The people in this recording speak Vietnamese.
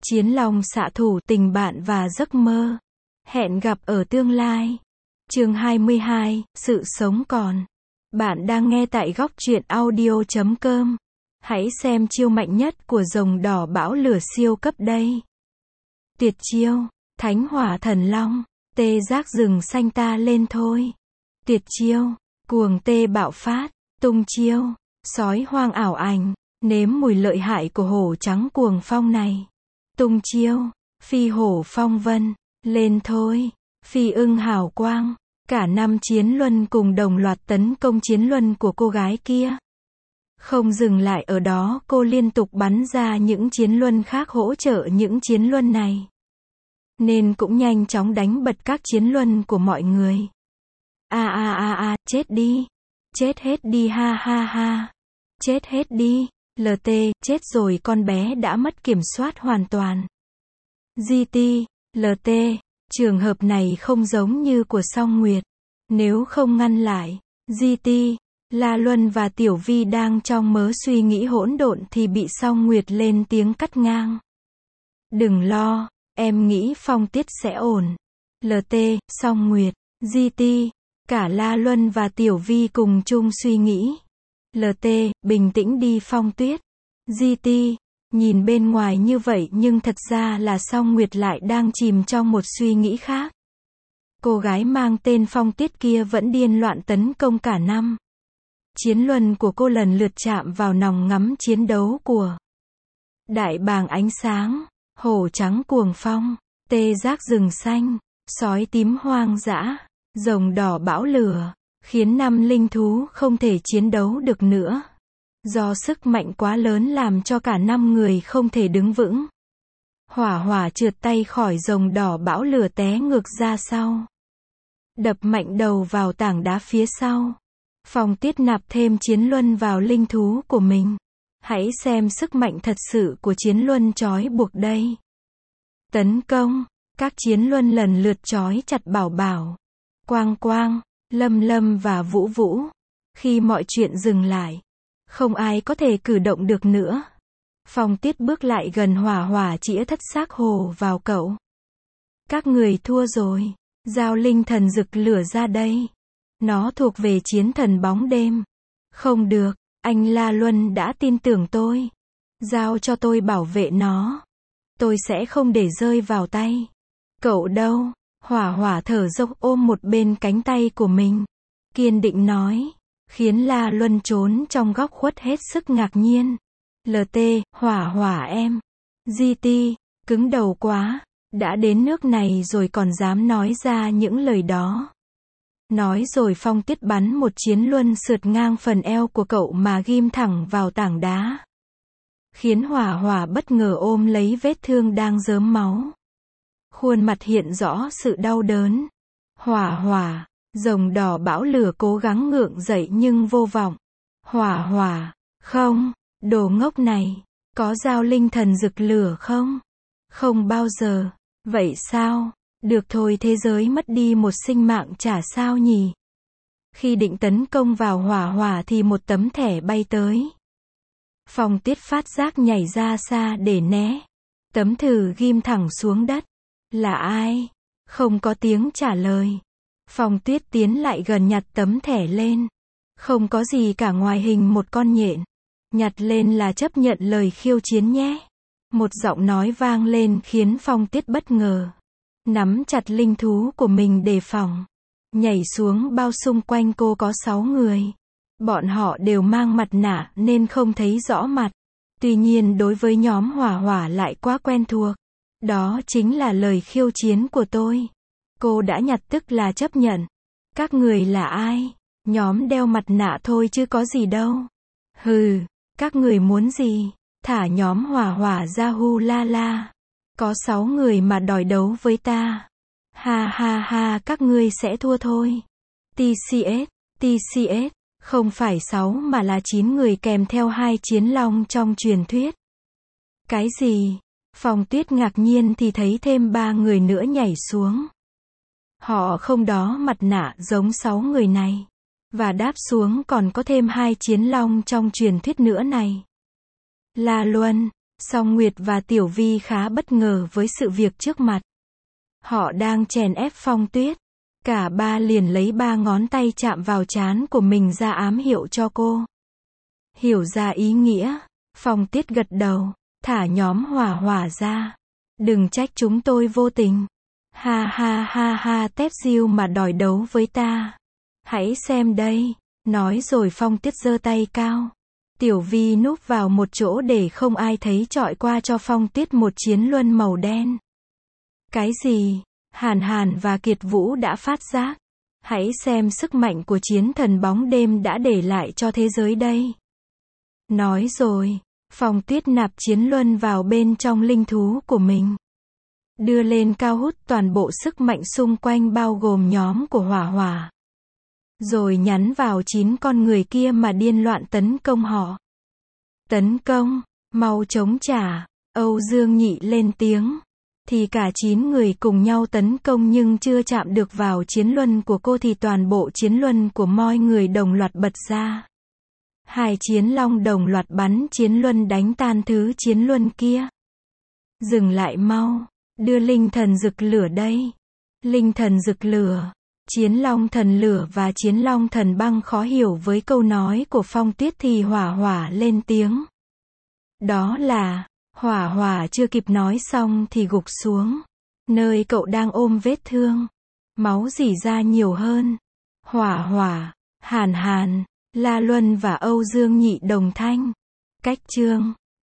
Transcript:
Chiến long xạ thủ, tình bạn và giấc mơ. Hẹn gặp ở tương lai. Chương 22, sự sống còn. Bạn đang nghe tại góc truyện audio.com. Hãy xem chiêu mạnh nhất của rồng đỏ bão lửa siêu cấp đây. Tuyệt chiêu, thánh hỏa thần long, tê giác rừng xanh ta lên thôi. Tuyệt chiêu, cuồng tê bạo phát, tung chiêu, sói hoang ảo ảnh, nếm mùi lợi hại của hổ trắng cuồng phong này. Tung chiêu, phi hổ phong vân, lên thôi, phi ưng hào quang, cả năm chiến luân cùng đồng loạt tấn công chiến luân của cô gái kia. Không dừng lại ở đó, cô liên tục bắn ra những chiến luân khác hỗ trợ những chiến luân này. Nên cũng nhanh chóng đánh bật các chiến luân của mọi người. Chết đi. Chết hết đi ha ha ha. Chết hết đi. LT, chết rồi con bé đã mất kiểm soát hoàn toàn. GT, LT, trường hợp này không giống như của Song Nguyệt. Nếu không ngăn lại, GT, La Luân và Tiểu Vi đang trong mớ suy nghĩ hỗn độn thì bị Song Nguyệt lên tiếng cắt ngang. Đừng lo, em nghĩ Phong Tiết sẽ ổn. LT, Song Nguyệt, GT, cả La Luân và Tiểu Vi cùng chung suy nghĩ. LT, bình tĩnh đi Phong Tuyết. GT, nhìn bên ngoài như vậy nhưng thật ra là Song Nguyệt lại đang chìm trong một suy nghĩ khác. Cô gái mang tên Phong Tuyết kia vẫn điên loạn tấn công cả năm. Chiến luân của cô lần lượt chạm vào nòng ngắm chiến đấu của đại bàng ánh sáng, hổ trắng cuồng phong, tê giác rừng xanh, sói tím hoang dã, rồng đỏ bão lửa, khiến năm linh thú không thể chiến đấu được nữa. Do sức mạnh quá lớn làm cho cả năm người không thể đứng vững. Hỏa hỏa trượt tay khỏi rồng đỏ bão lửa té ngược ra sau. Đập mạnh đầu vào tảng đá phía sau. Phong Tiết nạp thêm chiến luân vào linh thú của mình. Hãy xem sức mạnh thật sự của chiến luân trói buộc đây. Tấn công, các chiến luân lần lượt trói chặt Bảo Bảo, Quang Quang, Lâm Lâm và Vũ Vũ. Khi mọi chuyện dừng lại, không ai có thể cử động được nữa. Phong Tiết bước lại gần hỏa hỏa chĩa thất xác hồ vào cậu. Các người thua rồi. Giao linh thần rực lửa ra đây. Nó thuộc về chiến thần bóng đêm. Không được, anh La Luân đã tin tưởng tôi. Giao cho tôi bảo vệ nó. Tôi sẽ không để rơi vào tay cậu đâu. Hỏa hỏa thở dốc ôm một bên cánh tay của mình. Kiên định nói. Khiến La Luân trốn trong góc khuất hết sức ngạc nhiên. LT, hỏa hỏa em. GT, cứng đầu quá. Đã đến nước này rồi còn dám nói ra những lời đó. Nói rồi Phong Tiết bắn một chiến luân sượt ngang phần eo của cậu mà ghim thẳng vào tảng đá. Khiến hỏa hỏa bất ngờ ôm lấy vết thương đang rớm máu. Khuôn mặt hiện rõ sự đau đớn. Hỏa hỏa, rồng đỏ bão lửa cố gắng ngượng dậy nhưng vô vọng. Hỏa hỏa, không, đồ ngốc này, có giao linh thần rực lửa không? Không bao giờ. Vậy sao? Được thôi, thế giới mất đi một sinh mạng chả sao nhỉ? Khi định tấn công vào hỏa hỏa thì một tấm thẻ bay tới. Phong Tiết phát giác nhảy ra xa để né. Tấm thử ghim thẳng xuống đất. Là ai? Không có tiếng trả lời. Phong Tuyết tiến lại gần nhặt tấm thẻ lên. Không có gì cả ngoài hình một con nhện. Nhặt lên là chấp nhận lời khiêu chiến nhé. Một giọng nói vang lên khiến Phong Tiết bất ngờ. Nắm chặt linh thú của mình đề phòng. Nhảy xuống bao xung quanh cô có 6 người. Bọn họ đều mang mặt nạ nên không thấy rõ mặt. Tuy nhiên đối với nhóm hỏa hỏa lại quá quen thuộc. Đó chính là lời khiêu chiến của tôi. Cô đã nhặt tức là chấp nhận. Các người là ai? Nhóm đeo mặt nạ thôi chứ có gì đâu. Hừ, các người muốn gì? Thả nhóm hỏa hỏa ra hu la la. Có 6 người mà đòi đấu với ta. Ha ha ha, các ngươi sẽ thua thôi. TCS, không phải 6 mà là 9 người kèm theo 2 chiến long trong truyền thuyết. Cái gì? Phong Tuyết ngạc nhiên thì thấy thêm 3 người nữa nhảy xuống. Họ không đó mặt nạ giống 6 người này. Và đáp xuống còn có thêm 2 chiến long trong truyền thuyết nữa này. La Luân, Song Nguyệt và Tiểu Vi khá bất ngờ với sự việc trước mặt. Họ đang chèn ép Phong Tuyết. Cả ba liền lấy 3 ngón tay chạm vào trán của mình ra ám hiệu cho cô. Hiểu ra ý nghĩa, Phong Tuyết gật đầu, thả nhóm Hỏa Hỏa ra. Đừng trách chúng tôi vô tình. Ha ha ha ha, tép diêu mà đòi đấu với ta. Hãy xem đây. Nói rồi Phong Tuyết giơ tay cao. Tiểu Vi núp vào một chỗ để không ai thấy chọi qua cho Phong Tuyết một chiến luân màu đen. Cái gì? Hàn Hàn và Kiệt Vũ đã phát giác. Hãy xem sức mạnh của chiến thần bóng đêm đã để lại cho thế giới đây. Nói rồi, Phong Tuyết nạp chiến luân vào bên trong linh thú của mình. Đưa lên cao hút toàn bộ sức mạnh xung quanh bao gồm nhóm của Hỏa Hỏa. Rồi nhắn vào 9 con người kia mà điên loạn tấn công họ. Tấn công, mau chống trả, Âu Dương Nhị lên tiếng. Thì cả 9 người cùng nhau tấn công nhưng chưa chạm được vào chiến luân của cô thì toàn bộ chiến luân của mọi người đồng loạt bật ra. 2 chiến long đồng loạt bắn chiến luân đánh tan thứ chiến luân kia. Dừng lại mau, đưa linh thần rực lửa đây. Linh thần rực lửa, chiến long thần lửa và chiến long thần băng khó hiểu với câu nói của Phong Tuyết thì Hỏa Hỏa lên tiếng. Đó là, Hỏa Hỏa chưa kịp nói xong thì gục xuống. Nơi cậu đang ôm vết thương. Máu rỉ ra nhiều hơn. Hỏa Hỏa, Hàn Hàn, La Luân và Âu Dương Nhị đồng thanh. Cách chương